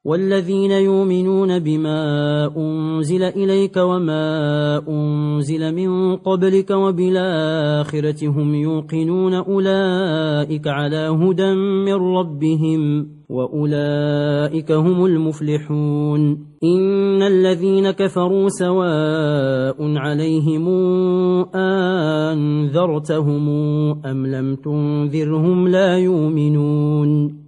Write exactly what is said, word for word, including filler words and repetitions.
والذين يؤمنون بما أنزل إليك وما أنزل من قبلك وبالآخرة هم يوقنون أولئك على هدى من ربهم وأولئك هم المفلحون إن الذين كفروا سواء عليهم أنذرتهم أم لم تنذرهم لا يؤمنون